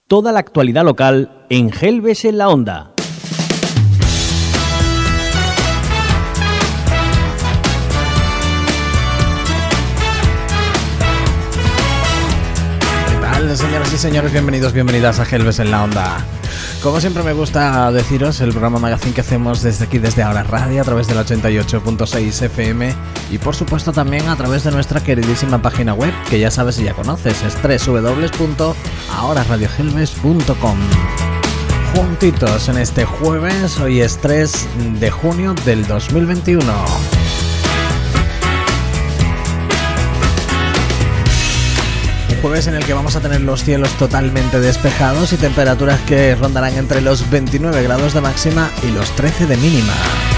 Toda la actualidad local en Gelbes en la Onda. ¿Qué tal, señoras y señores? Bienvenidas a Gelbes en la Onda. Como siempre me gusta deciros, el programa magazine que hacemos desde aquí, desde Ahora Radio, a través del 88.6 FM y por supuesto también a través de nuestra queridísima página web, que ya sabes y ya conoces, es www.ahoraradiogelbes.com. Juntitos en este jueves, hoy es 3 de junio del 2021. Jueves en el que vamos a tener los cielos totalmente despejados y temperaturas que rondarán entre los 29 grados de máxima y los 13 de mínima.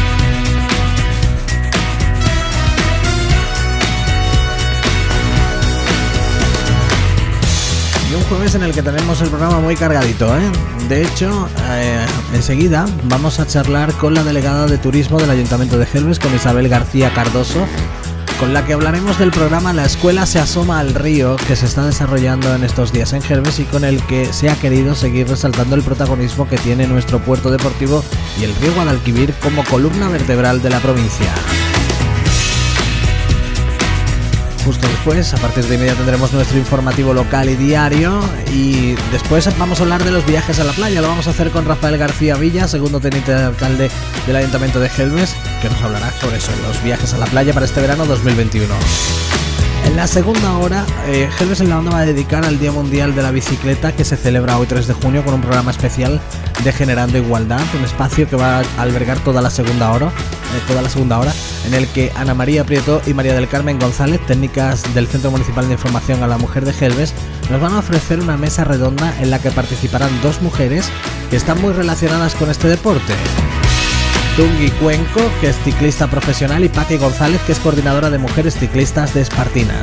Y un jueves en el que tenemos el programa muy cargadito, ¿eh? De hecho, enseguida vamos a charlar con la delegada de turismo del Ayuntamiento de Gelbes, con Isabel García Cardoso, con la que hablaremos del programa La Escuela se asoma al río, que se está desarrollando en estos días en Gelbes y con el que se ha querido seguir resaltando el protagonismo que tiene nuestro puerto deportivo y el río Guadalquivir como columna vertebral de la provincia. Justo después, a partir de inmediato, tendremos nuestro informativo local y diario, y después vamos a hablar de los viajes a la playa. Lo vamos a hacer con Rafael García Villa, segundo teniente de alcalde del Ayuntamiento de Gelbes, que nos hablará sobre eso, los viajes a la playa para este verano 2021. En la segunda hora, Gelbes en la Onda va a dedicar al Día Mundial de la Bicicleta, que se celebra hoy 3 de junio con un programa especial de Generando Igualdad, un espacio que va a albergar toda la segunda hora, en el que Ana María Prieto y María del Carmen González, técnicas del Centro Municipal de Información a la Mujer de Gelbes, nos van a ofrecer una mesa redonda en la que participarán dos mujeres que están muy relacionadas con este deporte. Tungi Cuenco, que es ciclista profesional, y Paqui González, que es coordinadora de mujeres ciclistas de Espartinas.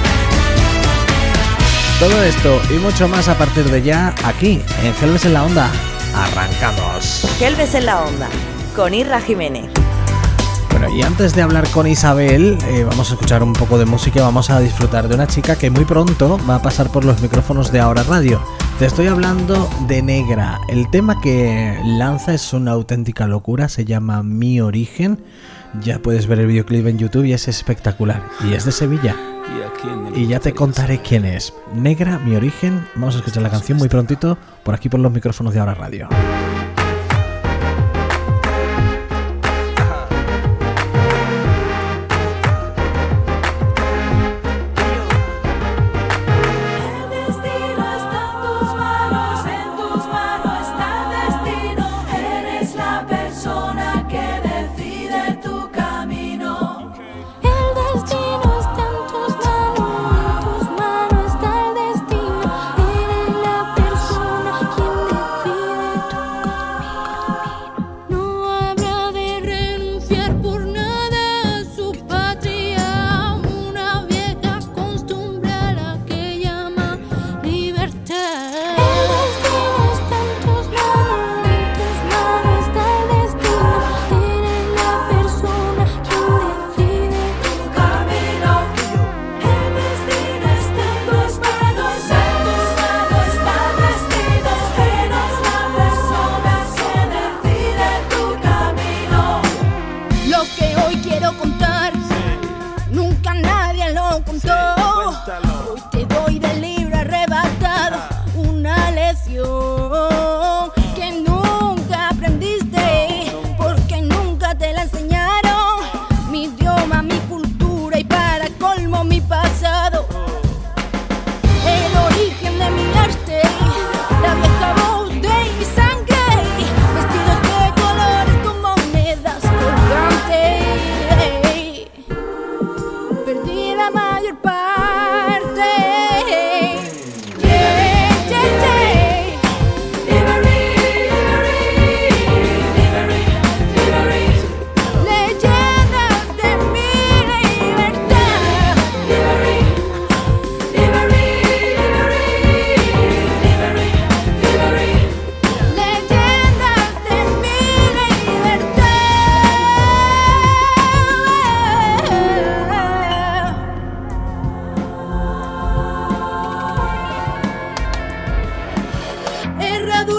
Todo esto y mucho más a partir de ya, aquí, en Gelbes en la Onda. ¡Arrancamos! Gelbes en la Onda, con Irra Jiménez. Bueno, y antes de hablar con Isabel, vamos a escuchar un poco de música. Vamos a disfrutar de una chica que muy pronto va a pasar por los micrófonos de Ahora Radio. Te estoy hablando de Negra. El tema que lanza es una auténtica locura, se llama Mi Origen. Ya puedes ver el videoclip en YouTube y es espectacular. Y es de Sevilla. Y ya te contaré quién es. Negra, Mi Origen. Vamos a escuchar la canción muy prontito por aquí por los micrófonos de Ahora Radio.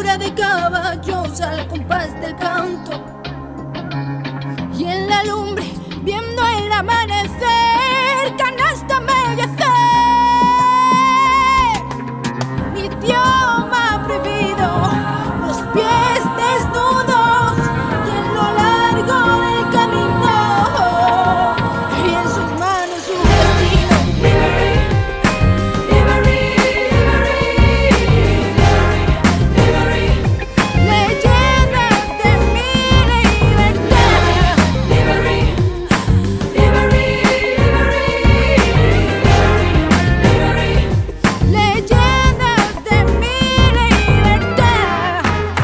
figura de caballos al compás del canto. Y en la lumbre, viendo el amanecer, canasta amellecer. Mi idioma prohibido, los pies desnudos, y en lo largo del camino, y en sus manos su destino. Leyendas de mi libertad. Leyendas de mi libertad.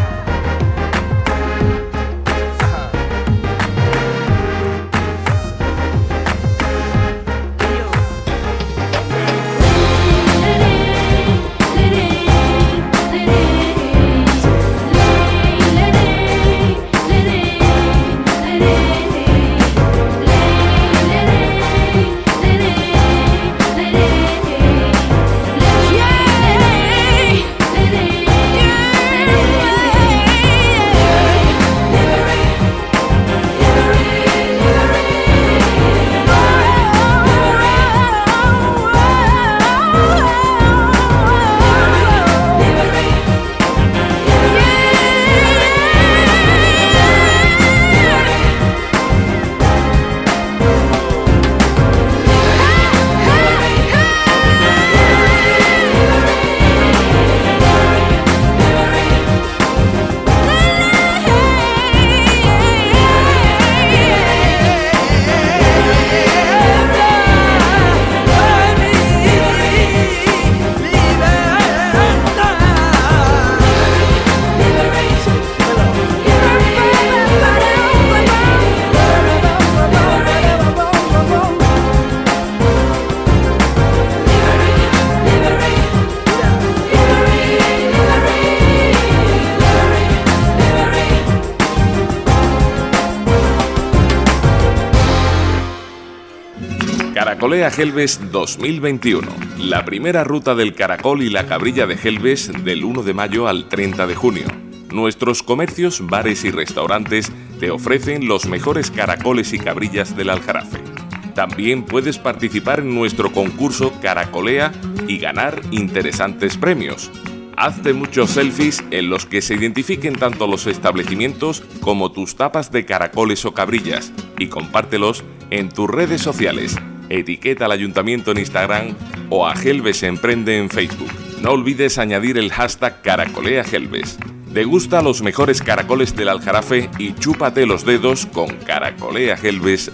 Caracolea Gelbes 2021. La primera ruta del caracol y la cabrilla de Gelbes del 1 de mayo al 30 de junio. Nuestros comercios, bares y restaurantes te ofrecen los mejores caracoles y cabrillas del Aljarafe. También puedes participar en nuestro concurso Caracolea y ganar interesantes premios. Hazte muchos selfies en los que se identifiquen tanto los establecimientos como tus tapas de caracoles o cabrillas y compártelos en tus redes sociales. Etiqueta al Ayuntamiento en Instagram o a Gelbes Emprende en Facebook. No olvides añadir el hashtag Caracolea Gelbes. Degusta los mejores caracoles del Aljarafe y chúpate los dedos con Caracolea Gelbes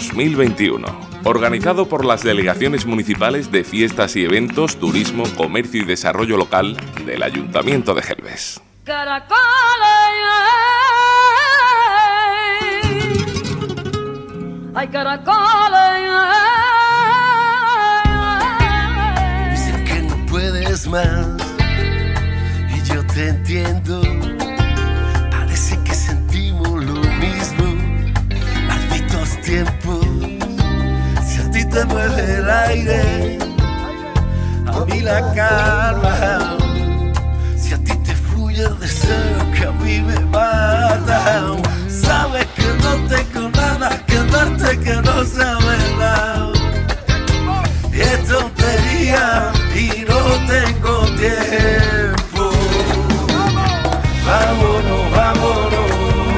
2021. Organizado por las delegaciones municipales de fiestas y eventos, turismo, comercio y desarrollo local del Ayuntamiento de Gelbes. Hay caracoles. Dicen que no puedes más y yo te entiendo. Parece que sentimos lo mismo. Malditos tiempos. Si a ti te mueve el aire, a mí la calma. Si a ti te fluye el deseo que a mí me mata. Sabes que no tengo nada que darte que no sabes nada. Es tontería y no tengo tiempo. Vámonos, vámonos.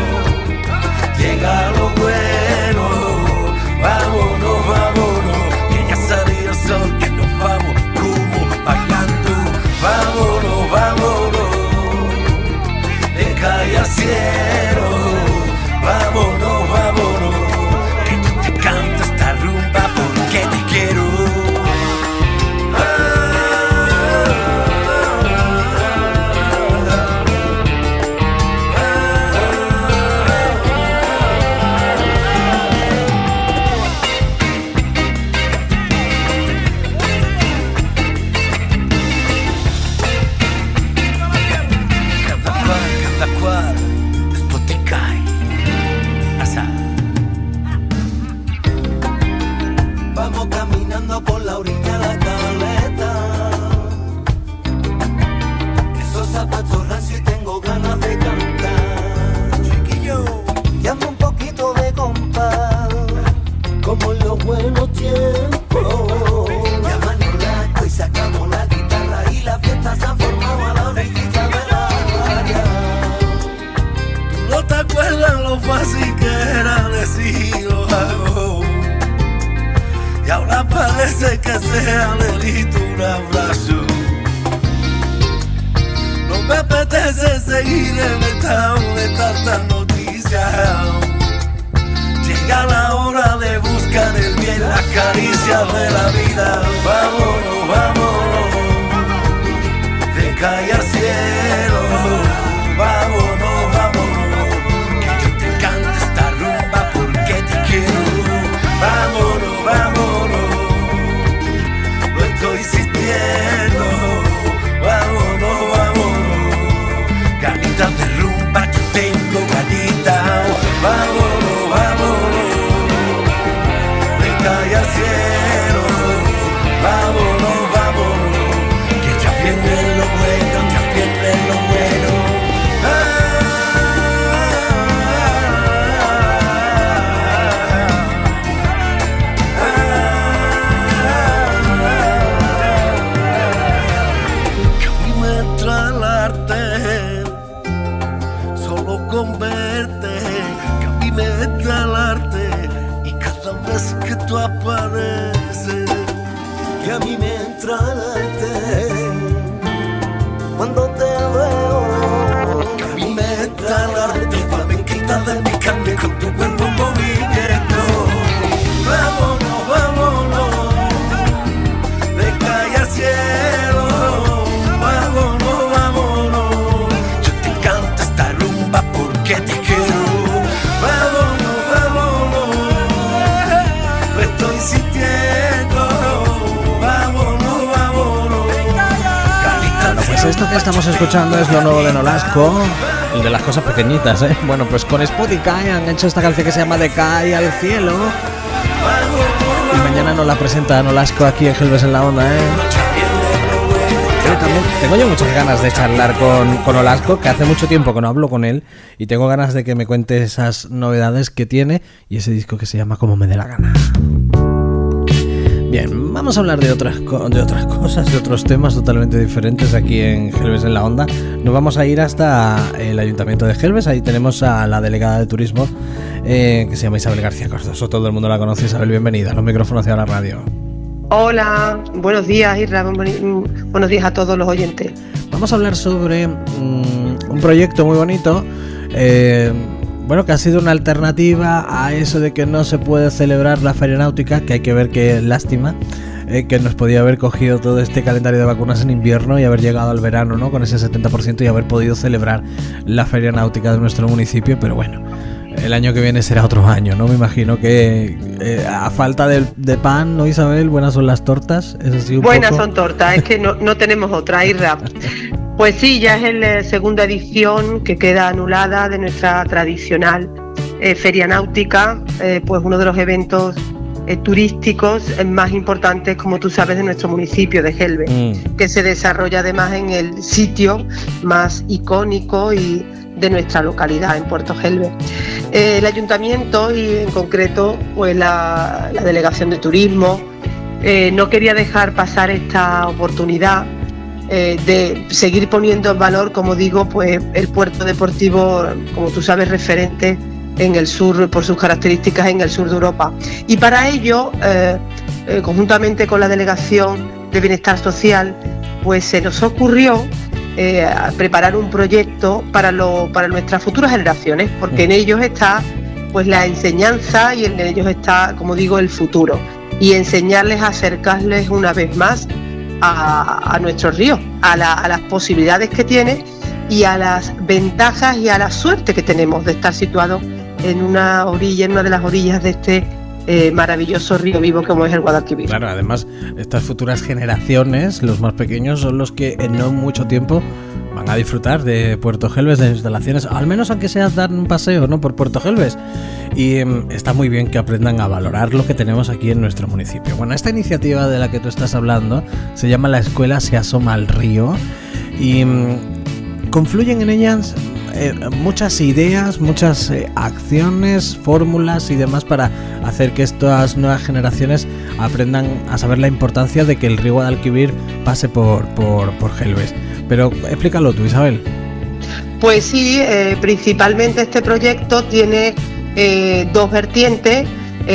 Llega lo bueno. Vámonos, vámonos. Que ya salió el sol, que nos vamos rumbo bailando. Vámonos, vámonos. De calle al cielo. Vámonos, vámonos, que yo te canto esta rumba. me apetece seguir inventado de tantas noticias. Llega la hora de buscar el bien, las caricias de la vida. Vámonos, vámonos, de calle al cielo. Vámonos, vámonos, que yo te cante esta rumba porque te quiero. Vámonos, vámonos, lo estoy sintiendo. Vámonos, vámonos, ganitas de rumba, yo tengo ganitas. Vámonos, vámonos, de calle al cielo. Vámonos, vámonos, que ya viene lo bueno, ya viene lo bueno. Que a mí me entra el arte, solo con verte. Que a mí me entra el arte y cada vez que tú apareces. Que a mí me entra el arte cuando te veo. Que a mí me entra el arte, flamenquita de mi carne con tu cuerpo en movimiento. Vámonos, vámonos, de calle al cielo. Vámonos, vámonos, yo te canto esta rumba porque te quiero. Vámonos, vámonos, lo estoy sintiendo. Vámonos, vámonos, Pues esto que estamos escuchando es lo nuevo de Nolasco, el de las cosas pequeñitas, ¿eh? Bueno, pues con Spotify han hecho esta canción que se llama De Cae al Cielo. Y mañana nos la presenta Nolasco aquí en Helves en la Onda, ¿eh? También tengo yo muchas ganas de charlar con Nolasco, que hace mucho tiempo que no hablo con él, y tengo ganas de que me cuente esas novedades que tiene y ese disco que se llama Como me dé la gana. Bien, vamos a hablar de otras cosas, de otros temas totalmente diferentes aquí en Helves en la Onda. Nos vamos a ir hasta el Ayuntamiento de Helves. Ahí tenemos a la delegada de turismo, que se llama Isabel García Cardoso. Todo el mundo la conoce. Isabel, bienvenida a los micrófonos de la radio. Hola, buenos días, Isra, buenos días a todos los oyentes. Vamos a hablar sobre un proyecto muy bonito, bueno, que ha sido una alternativa a eso de que no se puede celebrar la Feria Náutica, que hay que ver qué lástima, que nos podía haber cogido todo este calendario de vacunas en invierno y haber llegado al verano, ¿no?, con ese 70% y haber podido celebrar la Feria Náutica de nuestro municipio, pero bueno, el año que viene será otro año, ¿no? Me imagino que a falta de pan, ¿no, Isabel? Buenas son las tortas, eso sí, buenas poco. Son tortas, es que no tenemos otra, Isra. Pues sí, ya es la segunda edición que queda anulada de nuestra tradicional Feria Náutica, pues uno de los eventos turísticos más importantes, como tú sabes, de nuestro municipio de Helves, que se desarrolla además en el sitio más icónico y de nuestra localidad, en Puerto Helves. El ayuntamiento y en concreto pues la delegación de turismo no quería dejar pasar esta oportunidad de seguir poniendo en valor, como digo, pues el puerto deportivo, como tú sabes, referente en el sur, por sus características en el sur de Europa. Y para ello, conjuntamente con la Delegación de Bienestar Social, pues se nos ocurrió preparar un proyecto para nuestras futuras generaciones, porque en ellos está pues la enseñanza y en ellos está, como digo, el futuro, y enseñarles a acercarles una vez más a nuestro río, a las posibilidades que tiene y a las ventajas y a la suerte que tenemos de estar situados en una de las orillas de este maravilloso río vivo como es el Guadalquivir. Claro, además estas futuras generaciones, los más pequeños, son los que en no mucho tiempo van a disfrutar de Puerto Helves, de instalaciones, al menos aunque sea dar un paseo, ¿no?, por Puerto Helves. Y está muy bien que aprendan a valorar lo que tenemos aquí en nuestro municipio. Bueno, esta iniciativa de la que tú estás hablando se llama La Escuela se asoma al río y confluyen en ellas muchas ideas, muchas acciones, fórmulas y demás para hacer que estas nuevas generaciones aprendan a saber la importancia de que el río Guadalquivir pase por Helves. Pero explícalo tú, Isabel. Pues sí, principalmente este proyecto tiene dos vertientes.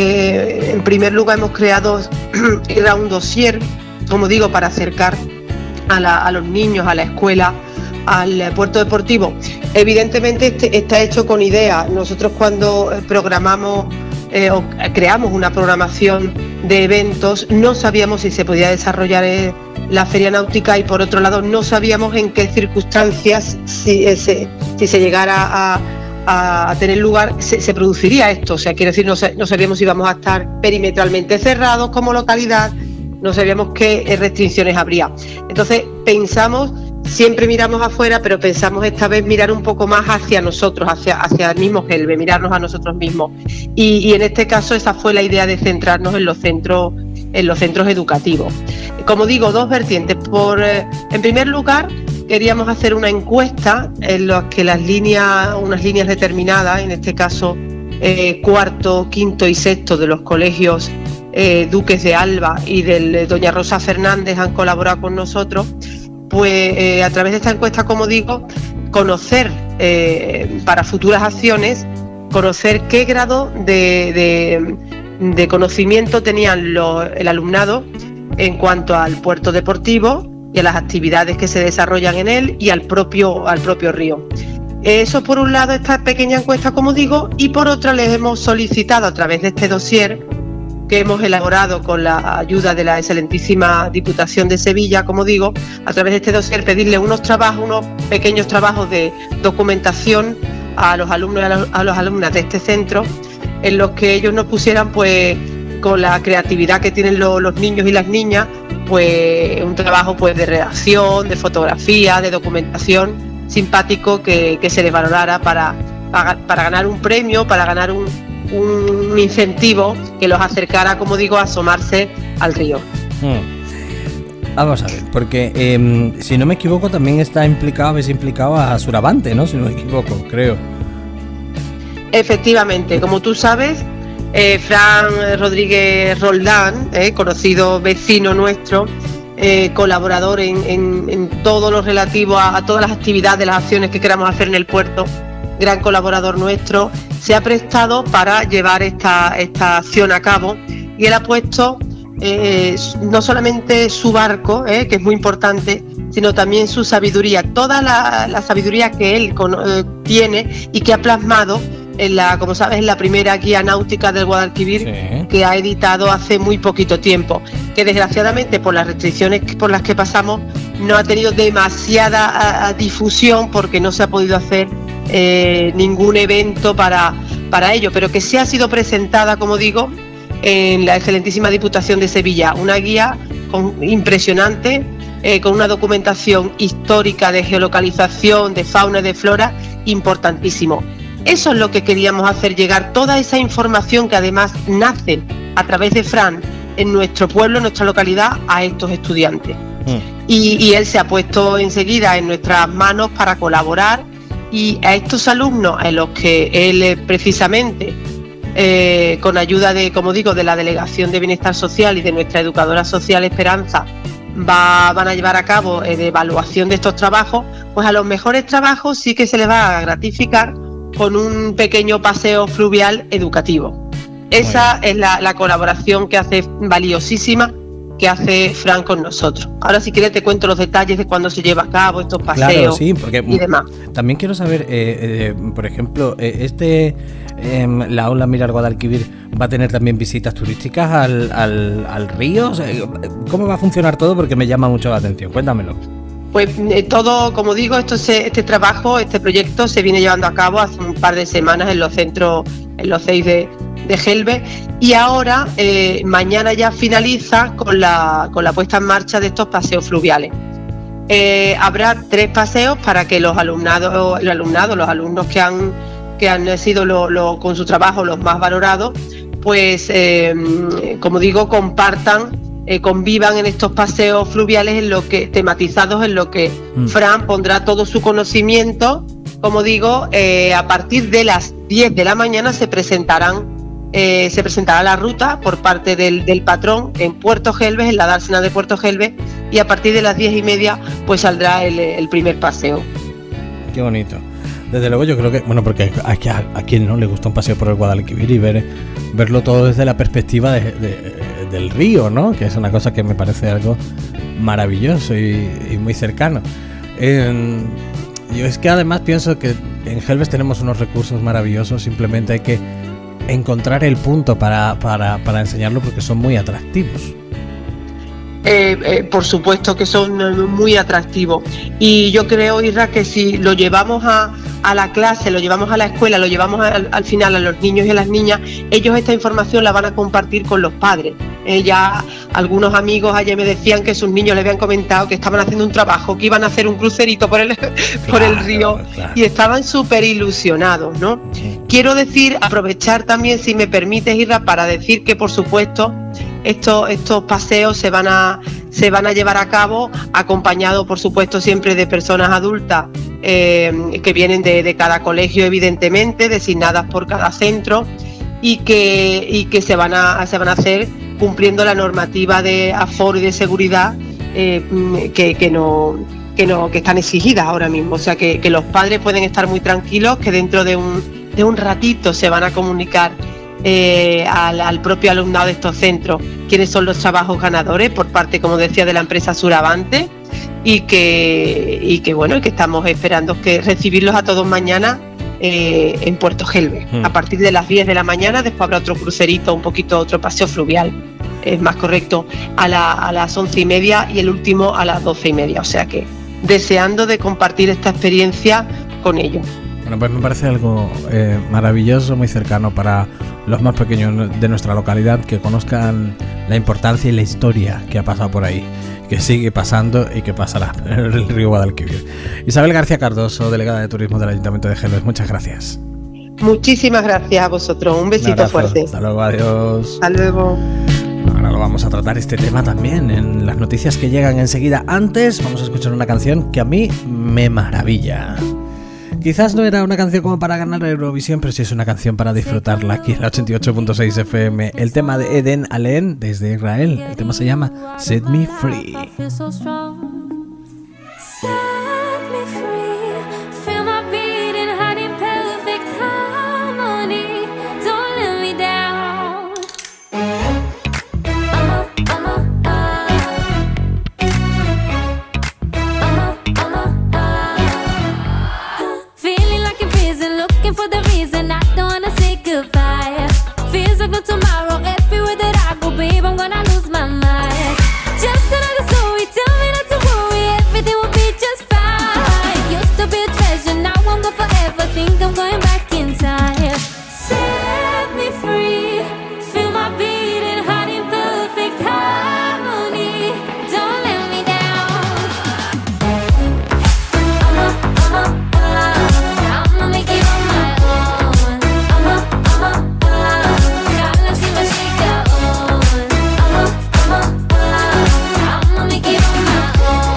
En primer lugar, hemos creado un dossier, como digo, para acercar a los niños a la escuela, al puerto deportivo. Evidentemente está hecho con idea. Nosotros cuando programamos o creamos una programación de eventos, no sabíamos si se podía desarrollar la feria náutica, y por otro lado no sabíamos en qué circunstancias, si se llegara a tener lugar, se produciría esto. O sea, quiero decir, no sabíamos si íbamos a estar perimetralmente cerrados como localidad, no sabíamos qué restricciones habría. Entonces pensamos, siempre miramos afuera, pero pensamos esta vez mirar un poco más hacia nosotros, hacia el mismo Gelbe, mirarnos a nosotros mismos. Y en este caso esa fue la idea de centrarnos en los centros educativos. Como digo, dos vertientes. En primer lugar, queríamos hacer una encuesta en la que unas líneas determinadas, en este caso cuarto, quinto y sexto de los colegios Duques de Alba y del Doña Rosa Fernández han colaborado con nosotros, pues a través de esta encuesta, como digo, conocer para futuras acciones, conocer qué grado de conocimiento tenían el alumnado en cuanto al puerto deportivo y a las actividades que se desarrollan en él y al propio río. Eso por un lado, esta pequeña encuesta, como digo, y por otra les hemos solicitado a través de este dossier que hemos elaborado con la ayuda de la excelentísima Diputación de Sevilla, como digo, a través de este dossier pedirle unos pequeños trabajos de documentación a los alumnos y a las alumnas de este centro, en los que ellos nos pusieran, pues, con la creatividad que tienen los niños y las niñas, pues un trabajo pues de redacción, de fotografía, de documentación simpático que se les valorara para ganar un premio, para ganar un incentivo que los acercara, como digo, a asomarse al río. Vamos a ver, porque si no me equivoco también habéis implicado a Suravante, ¿no? Si no me equivoco, creo. Efectivamente, como tú sabes, Fran Rodríguez Roldán, conocido vecino nuestro, colaborador en todo lo relativo a todas las actividades, las acciones que queramos hacer en el puerto, gran colaborador nuestro, se ha prestado para llevar esta acción a cabo, y él ha puesto no solamente su barco, que es muy importante, sino también su sabiduría, toda la sabiduría que él tiene y que ha plasmado como sabes, en la primera guía náutica del Guadalquivir, sí, que ha editado hace muy poquito tiempo, que desgraciadamente por las restricciones por las que pasamos no ha tenido demasiada difusión, porque no se ha podido hacer ningún evento para ello, pero que sí ha sido presentada, como digo, en la excelentísima Diputación de Sevilla, una guía impresionante, con una documentación histórica de geolocalización, de fauna y de flora importantísimo. Eso es lo que queríamos hacer llegar, toda esa información que además nace a través de Fran en nuestro pueblo, en nuestra localidad, a estos estudiantes. Y él se ha puesto enseguida en nuestras manos para colaborar, y a estos alumnos, en los que él precisamente, con ayuda de, como digo, de la Delegación de Bienestar Social y de nuestra educadora social Esperanza, van a llevar a cabo de evaluación de estos trabajos, pues a los mejores trabajos sí que se les va a gratificar con un pequeño paseo fluvial educativo. Esa es la colaboración que hace valiosísima, que hace Fran con nosotros. Ahora, si quieres, te cuento los detalles de cuándo se lleva a cabo estos paseos, claro, sí, porque y demás. También quiero saber, por ejemplo, la Aula Mirar Guadalquivir va a tener también visitas turísticas al río. O sea, ¿cómo va a funcionar todo? Porque me llama mucho la atención. Cuéntamelo. Pues todo, como digo, este trabajo, este proyecto se viene llevando a cabo hace un par de semanas en los centros, en los 6 de Gelbe, y ahora mañana ya finaliza con la puesta en marcha de estos paseos fluviales. Habrá 3 paseos para que los alumnos que han sido con su trabajo los más valorados, pues como digo, compartan, convivan en estos paseos fluviales tematizados en lo que Fran pondrá todo su conocimiento. Como digo, a partir de las 10 de la mañana se presentará la ruta por parte del patrón en Puerto Gelbe, en la dársena de Puerto Gelbe, y a partir de las 10:30 pues saldrá el primer paseo. Qué bonito. Desde luego yo creo que, bueno, porque a quien no le gusta un paseo por el Guadalquivir y verlo todo desde la perspectiva del río, ¿no? Que es una cosa que me parece algo maravilloso y muy cercano. Yo es que además pienso que en Gelbes tenemos unos recursos maravillosos, simplemente hay que encontrar el punto para enseñarlo porque son muy atractivos. Por supuesto que son muy atractivos, y yo creo, Isra, que si lo llevamos a la clase, lo llevamos a la escuela, lo llevamos al final a los niños y a las niñas, ellos esta información la van a compartir con los padres. Ya algunos amigos ayer me decían que sus niños le habían comentado que estaban haciendo un trabajo, que iban a hacer un crucerito por el río, claro. Y estaban súper ilusionados, ¿no? Sí. Quiero decir, aprovechar también, si me permites, Isra, para decir que por supuesto estos paseos se van a llevar a cabo acompañados, por supuesto, siempre de personas adultas que vienen de cada colegio, evidentemente, designadas por cada centro, y que se van a hacer cumpliendo la normativa de aforo y de seguridad que están exigidas ahora mismo. O sea que los padres pueden estar muy tranquilos, que dentro de un ratito se van a comunicar al propio alumnado de estos centros quiénes son los trabajos ganadores por parte, como decía, de la empresa Suravante, y que bueno, que estamos esperando que recibirlos a todos mañana en Puerto Gelbes a partir de las 10 de la mañana. Después habrá otro crucerito, otro paseo fluvial, es más correcto, a las 11:30, y el último a las 12:30. O sea que deseando de compartir esta experiencia con ellos. Bueno, pues me parece algo maravilloso, muy cercano para los más pequeños de nuestra localidad, que conozcan la importancia y la historia que ha pasado por ahí, que sigue pasando y que pasará en el río Guadalquivir. Isabel García Cardoso, delegada de Turismo del Ayuntamiento de Gelbes, muchas gracias. Muchísimas gracias a vosotros, un besito fuerte. Hasta luego, adiós. Hasta luego. Ahora lo vamos a tratar este tema también en las noticias que llegan enseguida. Antes vamos a escuchar una canción que a mí me maravilla. Quizás no era una canción como para ganar Eurovisión, pero sí es una canción para disfrutarla aquí en la 88.6 FM. El tema de Eden Allen desde Israel. El tema se llama Set Me Free. For the reason I don't wanna say goodbye. Feels like no tomorrow. Everywhere that I go, babe, I'm gonna lose my mind. Just another story, tell me not to worry. Everything will be just fine. Used to be a treasure, now I'm gone forever. Think I'm going back in time. Set me free. Feel my beating heart in perfect harmony. Don't let me down. I'ma make it on my own. Gotta see my shake on. I'ma make it on my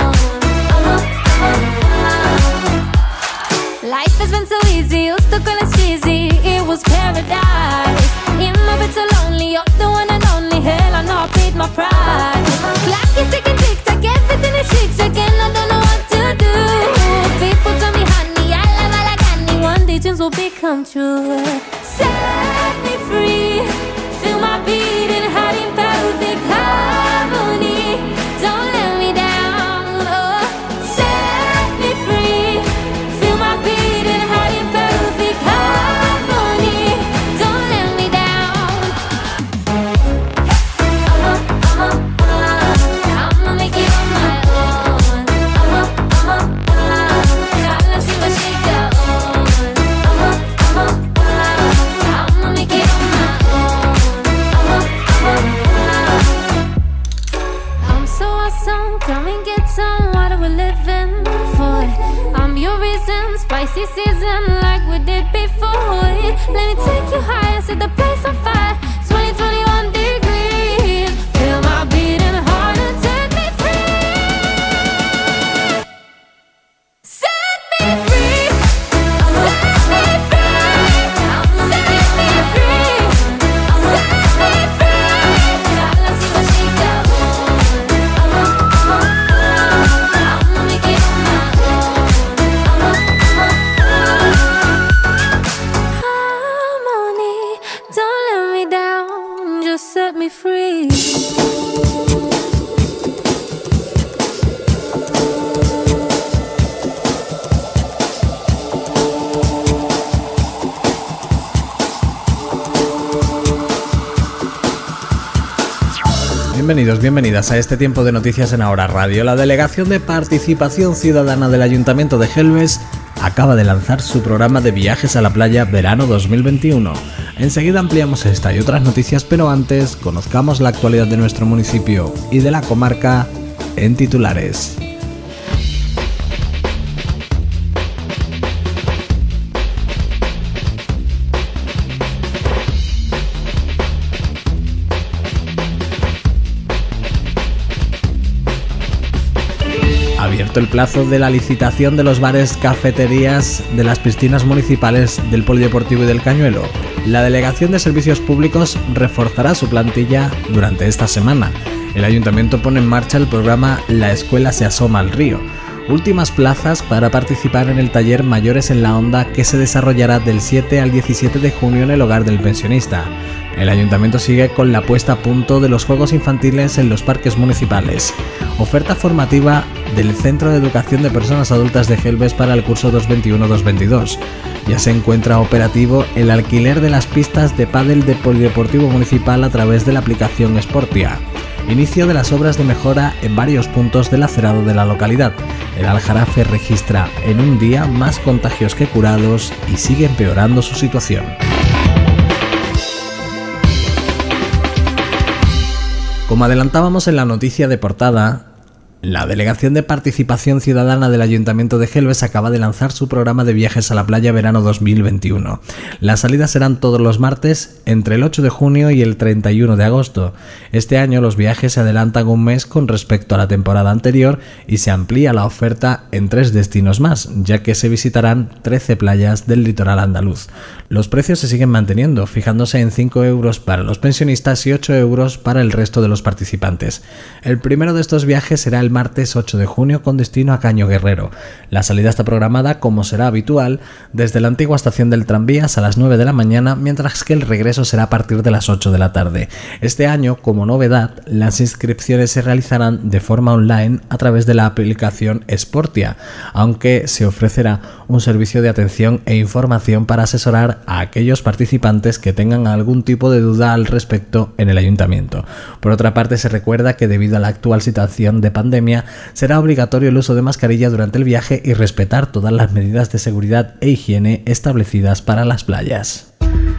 own. Life has been so easy, used to call it cheesy. It was paradise. In my bed so lonely, you're the one and only. Hell, I know I paid my price. Clock is ticking, tick-tock, everything is chick-chock, and I don't know what to do. People tell me, honey, I love all I got. One day dreams will become true. Set me free. Feel my beating heart in perfect harmony. Don't let me down. Oh, set me free. Feel my beating heart in perfect harmony. Don't let me down. I'ma make it on my own. Gotta see my shake on. I'ma make it on my own. I'm so awesome, come and get some. What are we living for? I'm your reason, spicy season like we did before. Let me take you higher, set the place on fire. 20, 21 degrees. Feel my beating heart and set me free. Set me free. Set me free. Set me free. Set me free. Gotta see my shake on. I'ma make it on my own. Bienvenidos, bienvenidas a este tiempo de noticias en Ahora Radio. La Delegación de Participación Ciudadana del Ayuntamiento de Gelbes acaba de lanzar su programa de viajes a la playa verano 2021. Enseguida ampliamos esta y otras noticias, pero antes conozcamos la actualidad de nuestro municipio y de la comarca en titulares. Abierto el plazo de la licitación de los bares cafeterías de las piscinas municipales del Polideportivo y del Cañuelo. La Delegación de Servicios Públicos reforzará su plantilla durante esta semana. El Ayuntamiento pone en marcha el programa La Escuela se asoma al río. Últimas plazas para participar en el taller Mayores en la Onda que se desarrollará del 7 al 17 de junio en el Hogar del Pensionista. El Ayuntamiento sigue con la puesta a punto de los juegos infantiles en los parques municipales. Oferta formativa del Centro de Educación de Personas Adultas de Gelbes para el curso 2021-2022. Ya se encuentra operativo el alquiler de las pistas de pádel de Polideportivo Municipal a través de la aplicación Sportia. Inicio de las obras de mejora en varios puntos del acerado de la localidad. El Aljarafe registra en un día más contagios que curados y sigue empeorando su situación. Como adelantábamos en la noticia de portada, la Delegación de Participación Ciudadana del Ayuntamiento de Gelbes acaba de lanzar su programa de viajes a la playa verano 2021. Las salidas serán todos los martes entre el 8 de junio y el 31 de agosto. Este año los viajes se adelantan un mes con respecto a la temporada anterior y se amplía la oferta en 3 destinos más, ya que se visitarán 13 playas del litoral andaluz. Los precios se siguen manteniendo, fijándose en 5 euros para los pensionistas y 8 euros para el resto de los participantes. El primero de estos viajes será el martes 8 de junio con destino a Caño Guerrero. La salida está programada, como será habitual, desde la antigua estación del tranvías a las 9 de la mañana, mientras que el regreso será a partir de las 8 de la tarde. Este año, como novedad, las inscripciones se realizarán de forma online a través de la aplicación Sportia, aunque se ofrecerá un servicio de atención e información para asesorar a aquellos participantes que tengan algún tipo de duda al respecto en el ayuntamiento. Por otra parte, se recuerda que debido a la actual situación de pandemia, será obligatorio el uso de mascarilla durante el viaje y respetar todas las medidas de seguridad e higiene establecidas para las playas.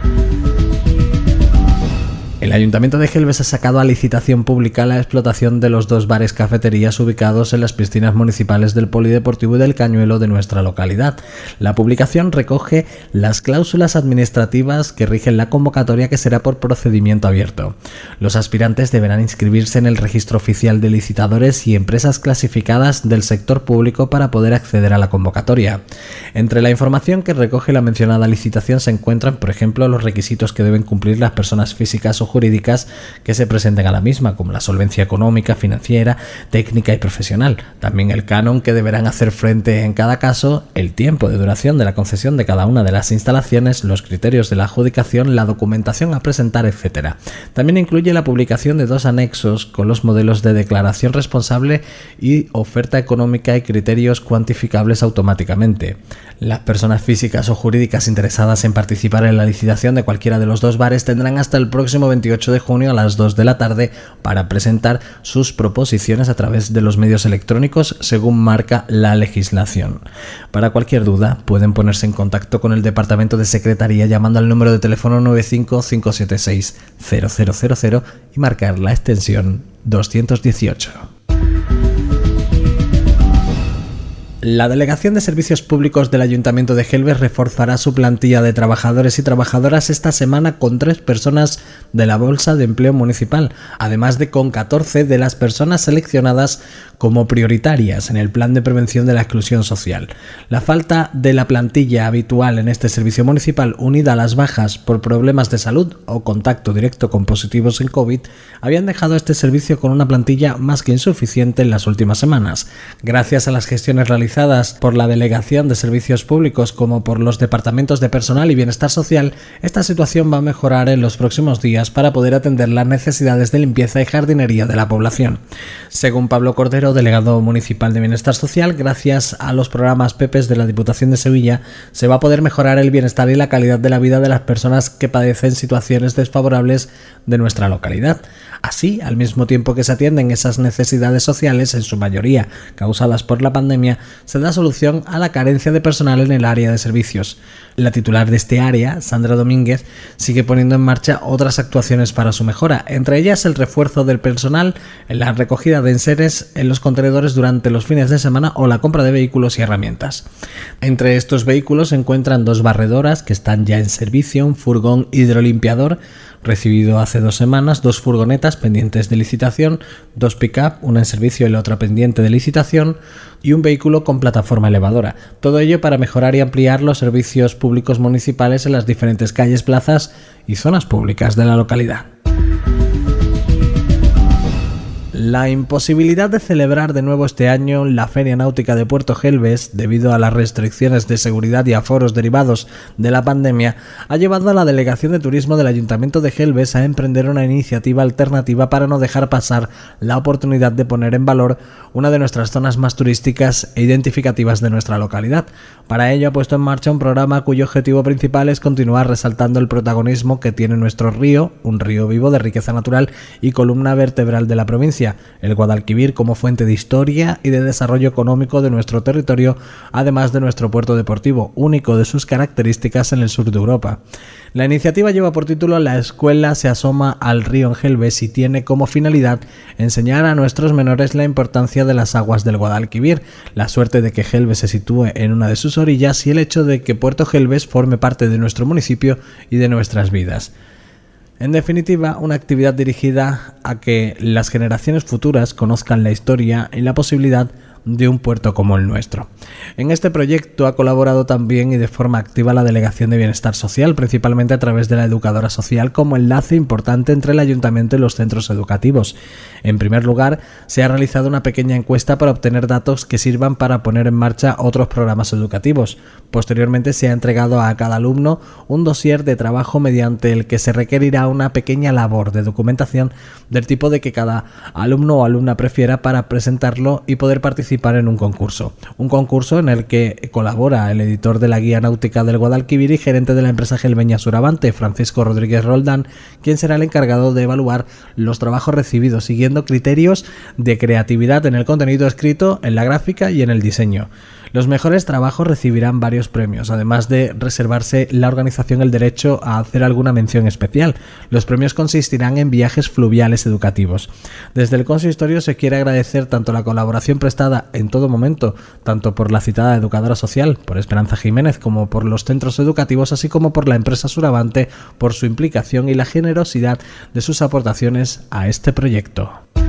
El Ayuntamiento de Gelbes ha sacado a licitación pública la explotación de los 2 bares cafeterías ubicados en las piscinas municipales del Polideportivo y del Cañuelo de nuestra localidad. La publicación recoge las cláusulas administrativas que rigen la convocatoria, que será por procedimiento abierto. Los aspirantes deberán inscribirse en el registro oficial de licitadores y empresas clasificadas del sector público para poder acceder a la convocatoria. Entre la información que recoge la mencionada licitación se encuentran, por ejemplo, los requisitos que deben cumplir las personas físicas o jurídicas que se presenten a la misma, como la solvencia económica, financiera, técnica y profesional. También el canon que deberán hacer frente en cada caso, el tiempo de duración de la concesión de cada una de las instalaciones, los criterios de la adjudicación, la documentación a presentar, etc. También incluye la publicación de 2 anexos con los modelos de declaración responsable y oferta económica y criterios cuantificables automáticamente. Las personas físicas o jurídicas interesadas en participar en la licitación de cualquiera de los 2 bares tendrán hasta el próximo 28 de junio a las 2 de la tarde para presentar sus proposiciones a través de los medios electrónicos según marca la legislación. Para cualquier duda pueden ponerse en contacto con el Departamento de Secretaría llamando al número de teléfono 955760000 y marcar la extensión 218. La Delegación de Servicios Públicos del Ayuntamiento de Gelbes reforzará su plantilla de trabajadores y trabajadoras esta semana con 3 personas de la Bolsa de Empleo Municipal, además de con 14 de las personas seleccionadas como prioritarias en el Plan de Prevención de la Exclusión Social. La falta de la plantilla habitual en este servicio municipal, unida a las bajas por problemas de salud o contacto directo con positivos en COVID, habían dejado este servicio con una plantilla más que insuficiente en las últimas semanas. Gracias a las gestiones realizadas realizadas por la Delegación de Servicios Públicos como por los Departamentos de Personal y Bienestar Social, esta situación va a mejorar en los próximos días para poder atender las necesidades de limpieza y jardinería de la población. Según Pablo Cordero, delegado municipal de Bienestar Social, gracias a los programas PEPES de la Diputación de Sevilla, se va a poder mejorar el bienestar y la calidad de la vida de las personas que padecen situaciones desfavorables de nuestra localidad. Así, al mismo tiempo que se atienden esas necesidades sociales, en su mayoría causadas por la pandemia, se da solución a la carencia de personal en el área de servicios. La titular de este área, Sandra Domínguez, sigue poniendo en marcha otras actuaciones para su mejora, entre ellas el refuerzo del personal en la recogida de enseres en los contenedores durante los fines de semana o la compra de vehículos y herramientas. Entre estos vehículos se encuentran 2 barredoras que están ya en servicio, un furgón hidrolimpiador recibido hace 2 semanas, 2 furgonetas pendientes de licitación, 2 pick-up, una en servicio y la otra pendiente de licitación, y un vehículo con plataforma elevadora. Todo ello para mejorar y ampliar los servicios públicos municipales en las diferentes calles, plazas y zonas públicas de la localidad. La imposibilidad de celebrar de nuevo este año la Feria Náutica de Puerto Gelbes, debido a las restricciones de seguridad y aforos derivados de la pandemia, ha llevado a la Delegación de Turismo del Ayuntamiento de Gelbes a emprender una iniciativa alternativa para no dejar pasar la oportunidad de poner en valor una de nuestras zonas más turísticas e identificativas de nuestra localidad. Para ello ha puesto en marcha un programa cuyo objetivo principal es continuar resaltando el protagonismo que tiene nuestro río, un río vivo de riqueza natural y columna vertebral de la provincia, el Guadalquivir, como fuente de historia y de desarrollo económico de nuestro territorio, además de nuestro puerto deportivo, único de sus características en el sur de Europa. La iniciativa lleva por título La escuela se asoma al río en Gelbes y tiene como finalidad enseñar a nuestros menores la importancia de las aguas del Guadalquivir, la suerte de que Gelbes se sitúe en una de sus orillas y el hecho de que Puerto Gelbes forme parte de nuestro municipio y de nuestras vidas. En definitiva, una actividad dirigida a que las generaciones futuras conozcan la historia y la posibilidad de un puerto como el nuestro. En este proyecto ha colaborado también y de forma activa la Delegación de Bienestar Social, principalmente a través de la Educadora Social como enlace importante entre el Ayuntamiento y los centros educativos. En primer lugar, se ha realizado una pequeña encuesta para obtener datos que sirvan para poner en marcha otros programas educativos. Posteriormente se ha entregado a cada alumno un dossier de trabajo mediante el que se requerirá una pequeña labor de documentación del tipo de que cada alumno o alumna prefiera para presentarlo y poder participar en un concurso en el que colabora el editor de la Guía Náutica del Guadalquivir y gerente de la empresa gelbeña Suravante, Francisco Rodríguez Roldán, quien será el encargado de evaluar los trabajos recibidos siguiendo criterios de creatividad en el contenido escrito, en la gráfica y en el diseño. Los mejores trabajos recibirán varios premios, además de reservarse la organización el derecho a hacer alguna mención especial. Los premios consistirán en viajes fluviales educativos. Desde el consistorio se quiere agradecer tanto la colaboración prestada en todo momento, tanto por la citada Educadora Social, por Esperanza Jiménez, como por los centros educativos, así como por la empresa Suravante, por su implicación y la generosidad de sus aportaciones a este proyecto.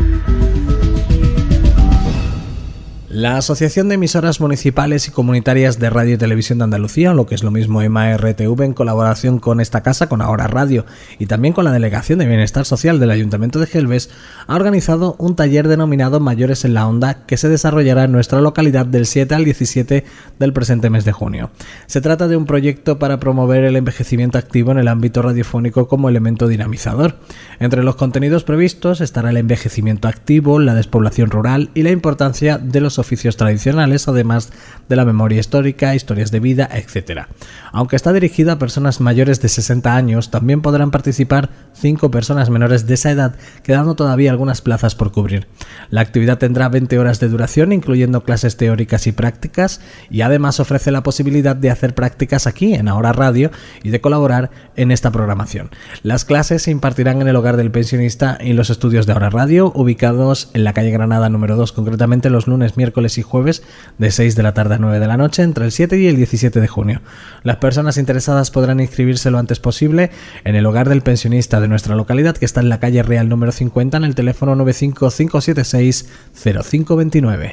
La Asociación de Emisoras Municipales y Comunitarias de Radio y Televisión de Andalucía, o lo que es lo mismo EMA-RTV, en colaboración con esta casa, con Ahora Radio y también con la Delegación de Bienestar Social del Ayuntamiento de Gelbes, ha organizado un taller denominado Mayores en la Onda que se desarrollará en nuestra localidad del 7 al 17 del presente mes de junio. Se trata de un proyecto para promover el envejecimiento activo en el ámbito radiofónico como elemento dinamizador. Entre los contenidos previstos estará el envejecimiento activo, la despoblación rural y la importancia de los oficios tradicionales, además de la memoria histórica, historias de vida, etc. Aunque está dirigida a personas mayores de 60 años, también podrán participar 5 personas menores de esa edad, quedando todavía algunas plazas por cubrir. La actividad tendrá 20 horas de duración, incluyendo clases teóricas y prácticas, y además ofrece la posibilidad de hacer prácticas aquí en Ahora Radio y de colaborar en esta programación. Las clases se impartirán en el Hogar del Pensionista y los estudios de Ahora Radio, ubicados en la calle Granada número 2, concretamente los lunes, miércoles y jueves de 6 de la tarde a 9 de la noche, entre el 7 y el 17 de junio. Las personas interesadas podrán inscribirse lo antes posible en el Hogar del Pensionista de nuestra localidad, que está en la calle Real número 50, en el teléfono 955760529.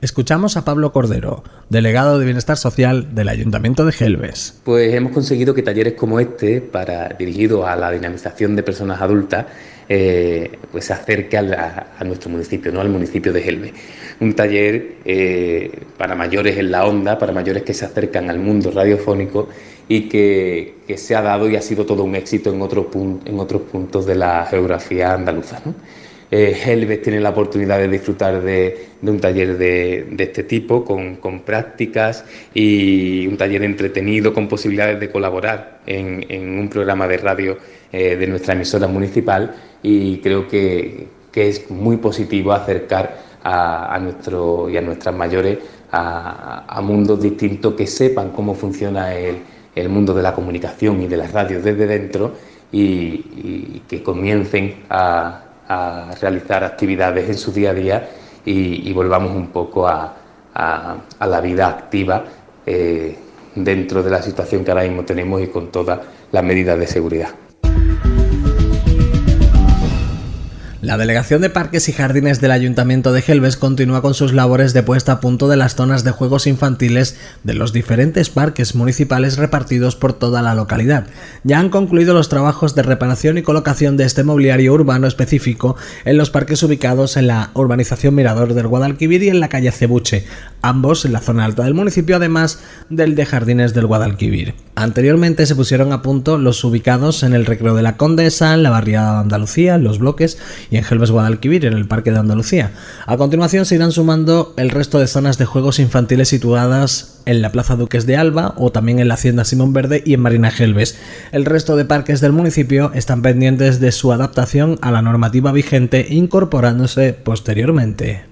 Escuchamos a Pablo Cordero, delegado de Bienestar Social del Ayuntamiento de Gelbes. Pues hemos conseguido que talleres como este, dirigidos a la dinamización de personas adultas, pues se acerque a nuestro municipio, ¿no? Al municipio de Gelbes. Un taller para mayores en la onda, para mayores que se acercan al mundo radiofónico y que se ha dado y ha sido todo un éxito en otros puntos de la geografía andaluza, ¿no? Gelbes tiene la oportunidad de disfrutar de un taller de este tipo, con prácticas y un taller entretenido con posibilidades de colaborar en un programa de radio de nuestra emisora municipal, y creo que es muy positivo acercar a nuestras mayores a mundos distintos, que sepan cómo funciona el mundo de la comunicación y de las radios desde dentro, y que comiencen a realizar actividades en su día a día y volvamos un poco a la vida activa dentro de la situación que ahora mismo tenemos y con todas las medidas de seguridad. La Delegación de Parques y Jardines del Ayuntamiento de Gelbes continúa con sus labores de puesta a punto de las zonas de juegos infantiles de los diferentes parques municipales repartidos por toda la localidad. Ya han concluido los trabajos de reparación y colocación de este mobiliario urbano específico en los parques ubicados en la urbanización Mirador del Guadalquivir y en la calle Cebuche, ambos en la zona alta del municipio, además del de Jardines del Guadalquivir. Anteriormente se pusieron a punto los ubicados en el Recreo de la Condesa, en la barriada de Andalucía, en Los Bloques y en Gelbes Guadalquivir, en el Parque de Andalucía. A continuación se irán sumando el resto de zonas de juegos infantiles situadas en la Plaza Duques de Alba o también en la Hacienda Simón Verde y en Marina Gelbes. El resto de parques del municipio están pendientes de su adaptación a la normativa vigente, incorporándose posteriormente.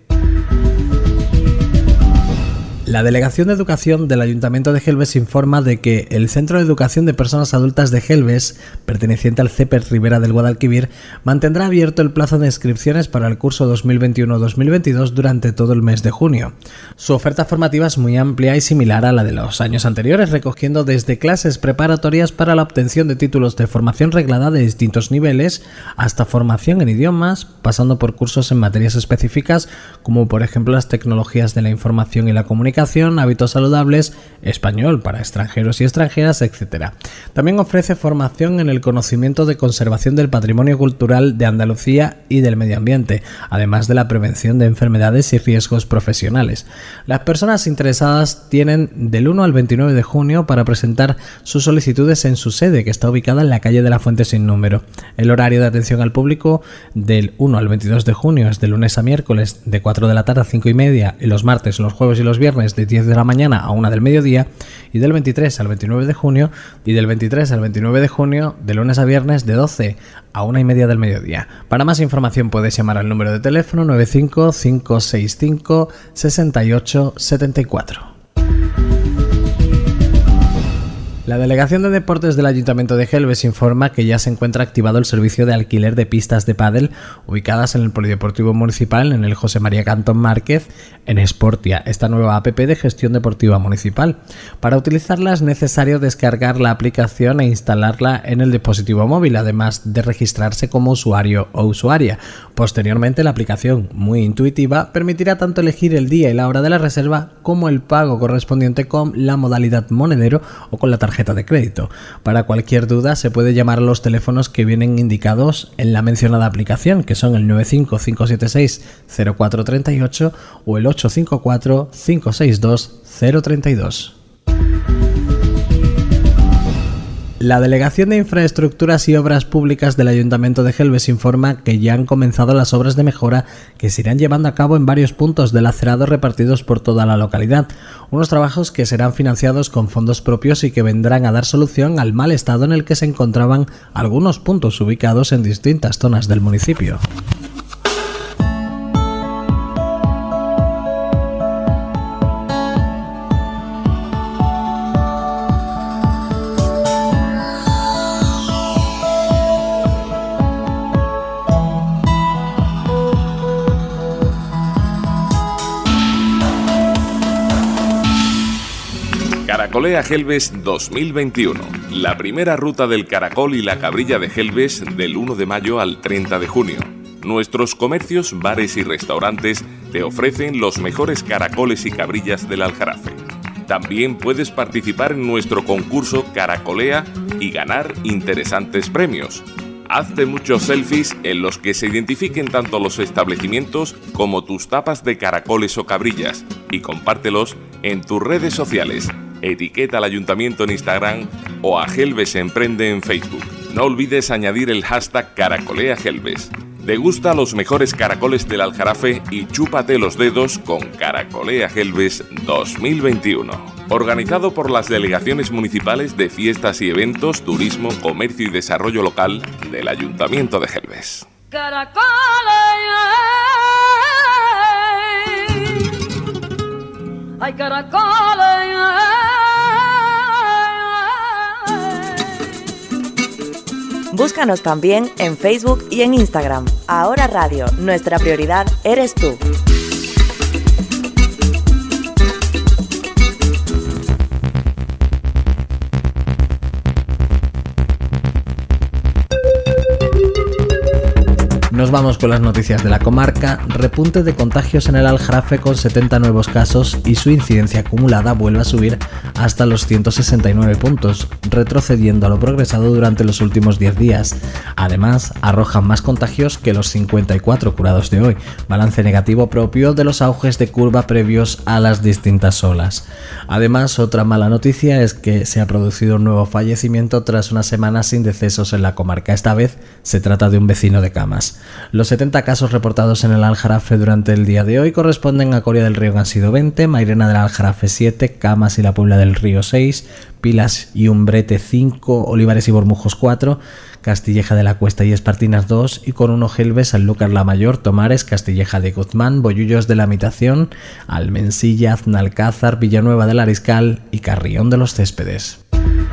La Delegación de Educación del Ayuntamiento de Gelbes informa de que el Centro de Educación de Personas Adultas de Gelbes, perteneciente al CEPER Ribera del Guadalquivir, mantendrá abierto el plazo de inscripciones para el curso 2021-2022 durante todo el mes de junio. Su oferta formativa es muy amplia y similar a la de los años anteriores, recogiendo desde clases preparatorias para la obtención de títulos de formación reglada de distintos niveles, hasta formación en idiomas, pasando por cursos en materias específicas como por ejemplo las tecnologías de la información y la comunicación, hábitos saludables, español para extranjeros y extranjeras, etc. También ofrece formación en el conocimiento de conservación del patrimonio cultural de Andalucía y del medio ambiente, además de la prevención de enfermedades y riesgos profesionales. Las personas interesadas tienen del 1 al 29 de junio para presentar sus solicitudes en su sede, que está ubicada en la calle de la Fuente sin número. El horario de atención al público del 1 al 22 de junio es de lunes a miércoles de 4 de la tarde a 5 y media, y los martes, los jueves y los viernes de 10 de la mañana a 1 del mediodía, y del 23 al 29 de junio y del 23 al 29 de junio de lunes a viernes de 12 a 1 y media del mediodía. Para más información puedes llamar al número de teléfono 95 565 68 74. La Delegación de Deportes del Ayuntamiento de Gelbes informa que ya se encuentra activado el servicio de alquiler de pistas de pádel ubicadas en el Polideportivo Municipal, en el José María Cantón Márquez, en Sportia, esta nueva app de gestión deportiva municipal. Para utilizarla es necesario descargar la aplicación e instalarla en el dispositivo móvil, además de registrarse como usuario o usuaria. Posteriormente, la aplicación, muy intuitiva, permitirá tanto elegir el día y la hora de la reserva como el pago correspondiente con la modalidad monedero o con la tarjeta de crédito. Para cualquier duda se puede llamar a los teléfonos que vienen indicados en la mencionada aplicación, que son el 95 576 0438 o el 854 562 032. La Delegación de Infraestructuras y Obras Públicas del Ayuntamiento de Gelbes informa que ya han comenzado las obras de mejora que se irán llevando a cabo en varios puntos del acerado repartidos por toda la localidad. Unos trabajos que serán financiados con fondos propios y que vendrán a dar solución al mal estado en el que se encontraban algunos puntos ubicados en distintas zonas del municipio. Caracolea Gelbes 2021, la primera ruta del caracol y la cabrilla de Gelbes del 1 de mayo al 30 de junio. Nuestros comercios, bares y restaurantes te ofrecen los mejores caracoles y cabrillas del Aljarafe. También puedes participar en nuestro concurso Caracolea y ganar interesantes premios. Hazte muchos selfies en los que se identifiquen tanto los establecimientos como tus tapas de caracoles o cabrillas y compártelos en tus redes sociales. Etiqueta al Ayuntamiento en Instagram o a Gelbes Emprende en Facebook. No olvides añadir el hashtag CaracoleaGelbes. Degusta los mejores caracoles del Aljarafe y chúpate los dedos con Caracolea Gelbes 2021. Organizado por las delegaciones municipales de fiestas y eventos, turismo, comercio y desarrollo local del Ayuntamiento de Gelbes. Ay, caracoles. Búscanos también en Facebook y en Instagram. Ahora Radio, nuestra prioridad eres tú. Nos vamos con las noticias de la comarca. Repunte de contagios en el Aljarafe con 70 nuevos casos y su incidencia acumulada vuelve a subir hasta los 169 puntos, retrocediendo a lo progresado durante los últimos 10 días. Además, arrojan más contagios que los 54 curados de hoy, balance negativo propio de los auges de curva previos a las distintas olas. Además, otra mala noticia es que se ha producido un nuevo fallecimiento tras una semana sin decesos en la comarca. Esta vez se trata de un vecino de Camas. Los 70 casos reportados en el Aljarafe durante el día de hoy corresponden a Coria del Río, que han sido 20, Mairena del Aljarafe 7, Camas y la Puebla del Río 6, Pilas y Umbrete 5, Olivares y Bormujos 4, Castilleja de la Cuesta y Espartinas 2 y con 1 Gelbes, Sanlúcar la Mayor, Tomares, Castilleja de Guzmán, Bollullos de la Mitación, Almensilla, Aznalcázar, Villanueva del Ariscal y Carrión de los Céspedes.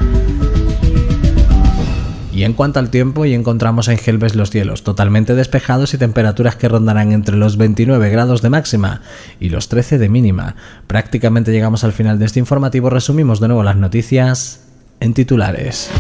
Y en cuanto al tiempo, hoy encontramos en Gelbes los cielos totalmente despejados y temperaturas que rondarán entre los 29 grados de máxima y los 13 de mínima. Prácticamente llegamos al final de este informativo. Resumimos de nuevo las noticias en titulares.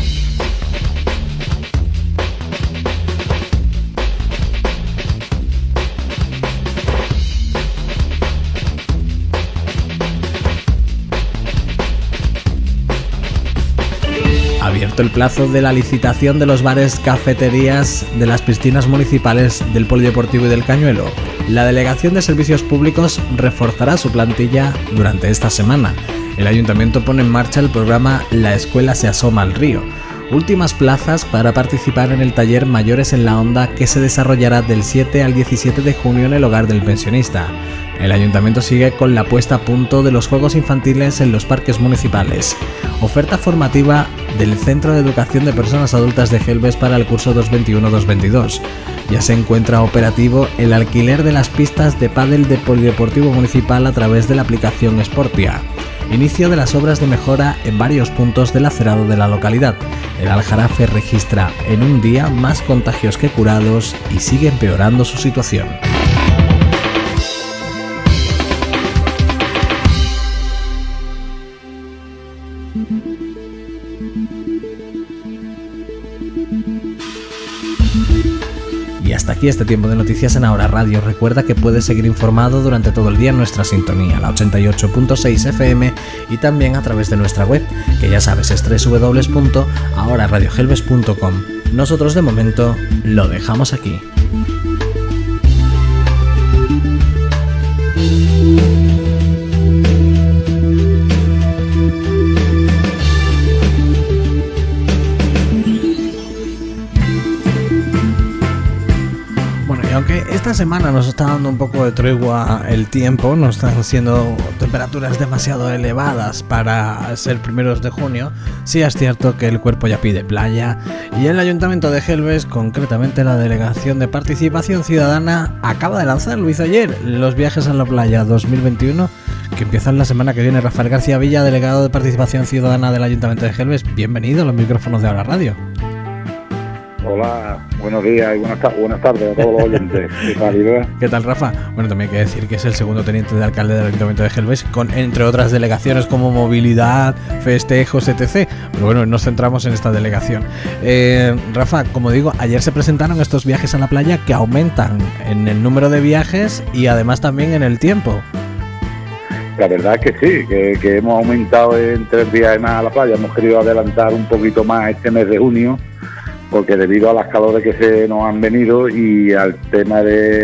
Abierto el plazo de la licitación de los bares, cafeterías de las piscinas municipales del Polideportivo y del Cañuelo. La Delegación de Servicios Públicos reforzará su plantilla durante esta semana. El Ayuntamiento pone en marcha el programa La Escuela se asoma al río. Últimas plazas para participar en el taller Mayores en la Onda, que se desarrollará del 7 al 17 de junio en el Hogar del Pensionista. El Ayuntamiento sigue con la puesta a punto de los juegos infantiles en los parques municipales. Oferta formativa del Centro de Educación de Personas Adultas de Gelbes para el curso 2021-2022. Ya se encuentra operativo el alquiler de las pistas de pádel de Polideportivo Municipal a través de la aplicación Sportia. Inicio de las obras de mejora en varios puntos del acerado de la localidad. El Aljarafe registra en un día más contagios que curados y sigue empeorando su situación. Y hasta aquí este tiempo de noticias en Ahora Radio. Recuerda que puedes seguir informado durante todo el día en nuestra sintonía, la 88.6 FM, y también a través de nuestra web, que ya sabes es www.ahoraradiogelbes.com. Nosotros de momento lo dejamos aquí. Aunque esta semana nos está dando un poco de tregua el tiempo, no están siendo temperaturas demasiado elevadas para ser primeros de junio, sí es cierto que el cuerpo ya pide playa, y el Ayuntamiento de Gelbes, concretamente la Delegación de Participación Ciudadana, acaba de lanzar, lo hizo ayer, los viajes a la playa 2021, que empiezan la semana que viene. Rafael García Villa, delegado de Participación Ciudadana del Ayuntamiento de Gelbes, bienvenido a los micrófonos de Ahora Radio. Hola. Buenos días y buenas tardes a todos los oyentes. ¿Qué tal, Rafa? Bueno, también hay que decir que es el segundo teniente de alcalde del Ayuntamiento de Gelbés, con entre otras delegaciones como movilidad, festejos, etc. Pero bueno, nos centramos en esta delegación. Rafa, como digo, ayer se presentaron estos viajes a la playa que aumentan en el número de viajes y además también en el tiempo. La verdad es que sí, que hemos aumentado en 3 días más a la playa. Hemos querido adelantar un poquito más este mes de junio, porque debido a las calores que se nos han venido y al tema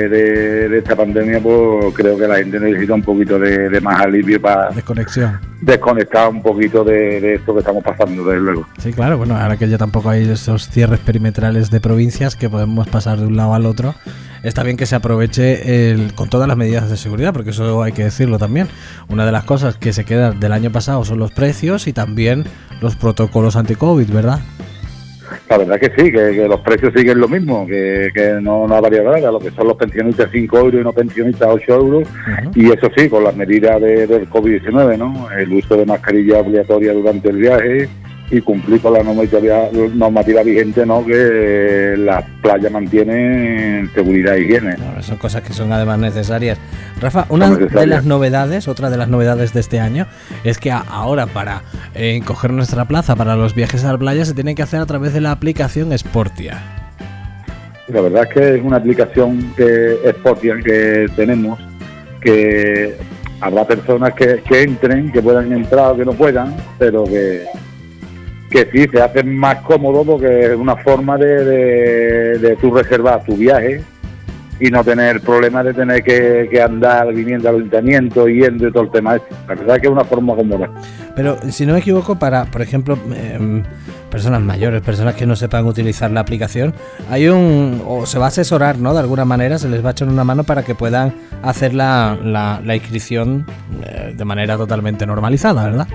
de esta pandemia, pues creo que la gente necesita un poquito de más alivio para desconectar un poquito de esto que estamos pasando, desde luego. Sí, claro, bueno, ahora que ya tampoco hay esos cierres perimetrales de provincias que podemos pasar de un lado al otro, está bien que se aproveche con todas las medidas de seguridad, porque eso hay que decirlo también. Una de las cosas que se quedan del año pasado son los precios y también los protocolos anti-COVID, ¿verdad? La verdad que sí, que los precios siguen lo mismo, que no ha variado nada, lo que son los pensionistas 5 euros y no pensionistas 8 euros, y eso sí, con las medidas del COVID-19, ¿no? El uso de mascarilla obligatoria durante el viaje y cumplir con la normativa vigente, ¿no? Que las playas mantienen seguridad e higiene. Bueno, son cosas que son además necesarias. Rafa, otra de las novedades de este año es que ahora para coger nuestra plaza para los viajes a la playa se tiene que hacer a través de la aplicación Sportia. La verdad es que es una aplicación Sportia que tenemos, que habrá personas que entren, que puedan entrar o que no puedan, pero que sí, se hace más cómodo porque es una forma de tú reservar tu viaje y no tener problemas de tener que andar viniendo al ayuntamiento y yendo y todo el tema. La verdad que es una forma cómoda. Pero si no me equivoco, para, por ejemplo, personas mayores, personas que no sepan utilizar la aplicación, o se va a asesorar, ¿no? De alguna manera se les va a echar una mano para que puedan hacer la inscripción de manera totalmente normalizada, ¿verdad?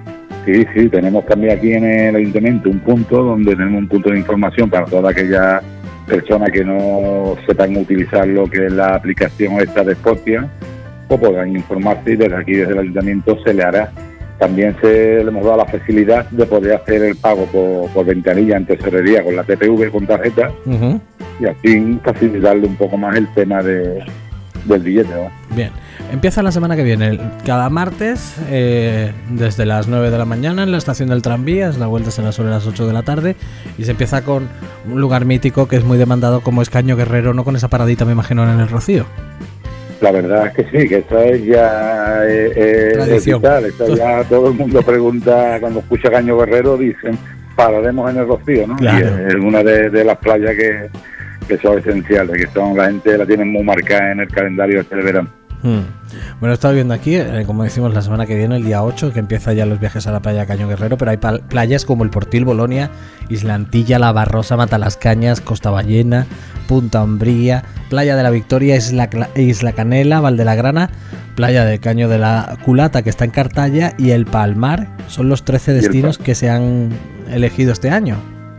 Sí, tenemos también aquí en el ayuntamiento un punto de información para todas aquellas personas que no sepan utilizar lo que es la aplicación esta de Sportia, o puedan informarse, y desde aquí, desde el ayuntamiento, se le hará. También le hemos dado la facilidad de poder hacer el pago por ventanilla en tesorería con la TPV, con tarjeta, y así facilitarle un poco más el tema del billete, ¿no? Bien. Empieza la semana que viene, cada martes, desde las 9 de la mañana en la estación del tranvía, la vuelta será sobre las 8 de la tarde, y se empieza con un lugar mítico que es muy demandado como es Caño Guerrero, ¿no? Con esa paradita, me imagino, en el Rocío. La verdad es que sí, que esto es ya tradición. Esto ya todo el mundo pregunta, cuando escucha Caño Guerrero, dicen, pararemos en el Rocío, ¿no? Claro. Y es una de las playas que son esenciales, que son, la gente la tiene muy marcada en el calendario este de verano. Bueno, he estado viendo aquí, como decimos, la semana que viene, el día 8, que empieza ya los viajes a la playa Caño Guerrero, pero hay playas como el Portil, Bolonia, Islantilla, La Barrosa, Matalascañas, Costa Ballena, Punta Umbría, Playa de la Victoria, Isla Canela, Valdelagrana, Playa del Caño de la Culata, que está en Cartaya, y el Palmar. Son los 13 destinos que se han elegido este año.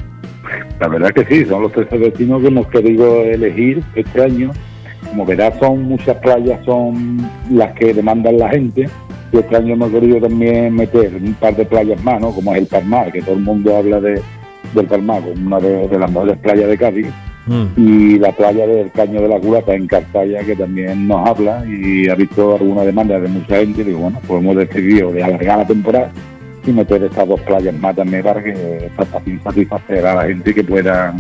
La verdad que sí, son los 13 destinos que hemos querido elegir este año. Como verás, son muchas playas, son las que demandan la gente, y este año hemos querido también meter un par de playas más, ¿no? Como es el Palmar, que todo el mundo habla del Palmar, una de las mejores playas de Cádiz, y la playa del Caño de la Culata en Cartaya, que también nos habla y ha visto alguna demanda de mucha gente, y digo, bueno, pues hemos decidido de alargar la temporada y meter estas 2 playas más también para que satisfacer a la gente que puedan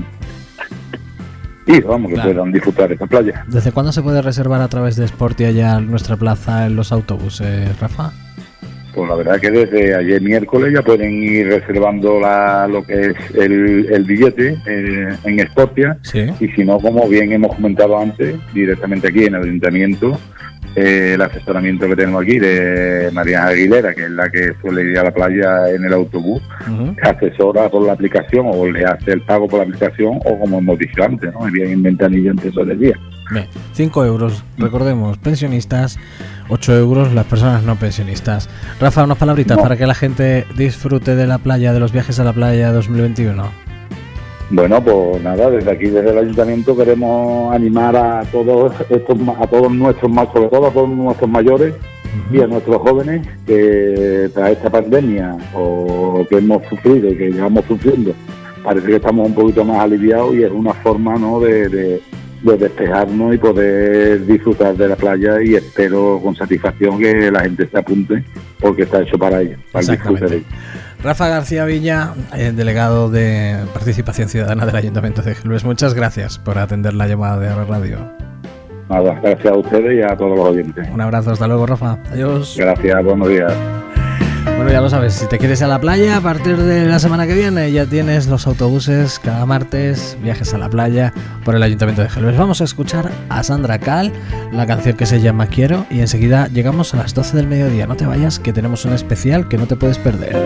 puedan disfrutar de esta playa. ¿Desde cuándo se puede reservar a través de Sportia ya nuestra plaza en los autobuses, Rafa? Pues la verdad que desde ayer miércoles ya pueden ir reservando lo que es el billete en Sportia, ¿sí? Y si no, como bien hemos comentado antes, directamente aquí en el ayuntamiento, el asesoramiento que tenemos aquí de María Aguilera, que es la que suele ir a la playa en el autobús, asesora por la aplicación o le hace el pago por la aplicación, o como hemos dicho antes, ¿no? Bien en ventanilla en tesorería. 5 euros, recordemos, pensionistas, 8 euros las personas no pensionistas. Rafa, unas palabritas para que la gente disfrute de la playa, de los viajes a la playa 2021. Bueno, pues nada, desde aquí, desde el ayuntamiento, queremos animar a todos nuestros más, sobre todo a todos nuestros mayores y a nuestros jóvenes, que tras esta pandemia o que hemos sufrido y que llevamos sufriendo parece que estamos un poquito más aliviados y es una forma, ¿no?, de despejarnos y poder disfrutar de la playa, y espero con satisfacción que la gente se apunte porque está hecho para ello, para el disfrute de ello. Rafa García Villa, delegado de Participación Ciudadana del Ayuntamiento de Gelbes, muchas gracias por atender la llamada de Ahora Radio. Nada, gracias a ustedes y a todos los oyentes. Un abrazo, hasta luego, Rafa. Adiós. Gracias, buenos días. Bueno, ya lo sabes, si te quieres ir a la playa, a partir de la semana que viene ya tienes los autobuses cada martes, viajes a la playa por el Ayuntamiento de Gelbes. Vamos a escuchar a Sandra Cal, la canción que se llama Quiero, y enseguida llegamos a las 12 del mediodía. No te vayas, que tenemos un especial que no te puedes perder.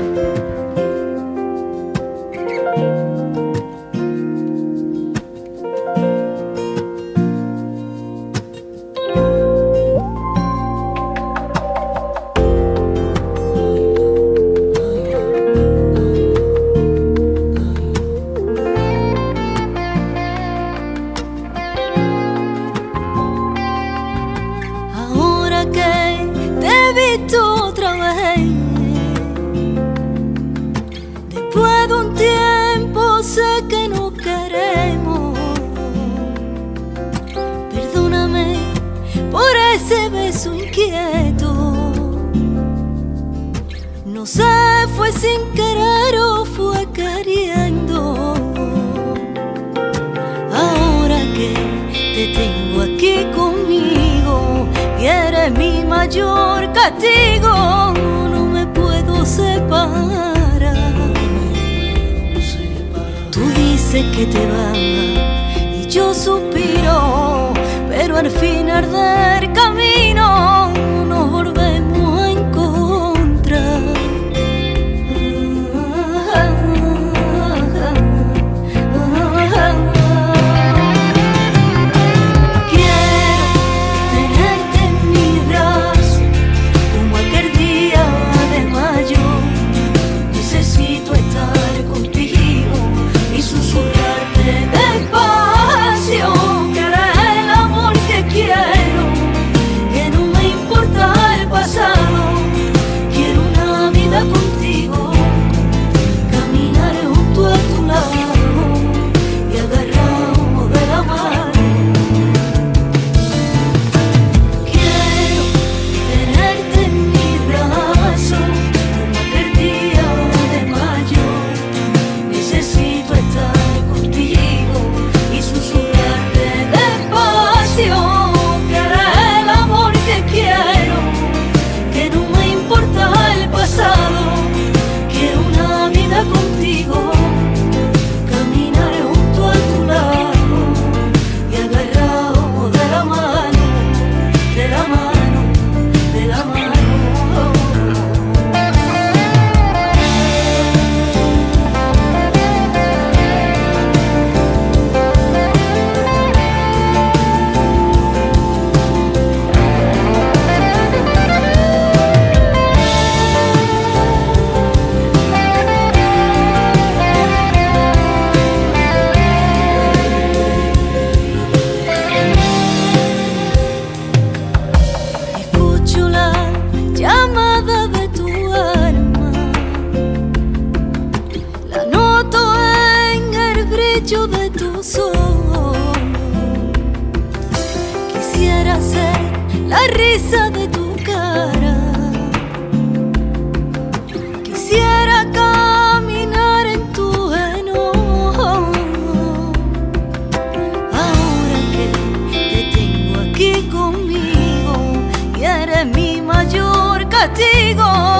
Que te va y yo suspiro, pero al fin arder camino nos volvemos a encontrar. Quiero tenerte en mis brazos como aquel día de mayo. Necesito estar contigo y susurrarte despacio, que eres el amor que quiero, que no me importa el pasado. Quiero una vida contigo, caminar junto a tu lado y agarrado de la mano. Quiero tenerte en mis brazos como aquel día de mayo. Necesito estar contigo y susurrarte despacio, que eres el amor que quiero, que no me importa el pasado. Quiero una vida contigo, caminar junto a tu lado y agarrado de la mano, de la mano, de la mano. Escucho la llamada de tu alma, la noto en el brillo de tus ojos. Quisiera ser la risa de tu cara, quisiera caminar en tu enojo. Ahora que te tengo aquí conmigo y eres mi mayor castigo,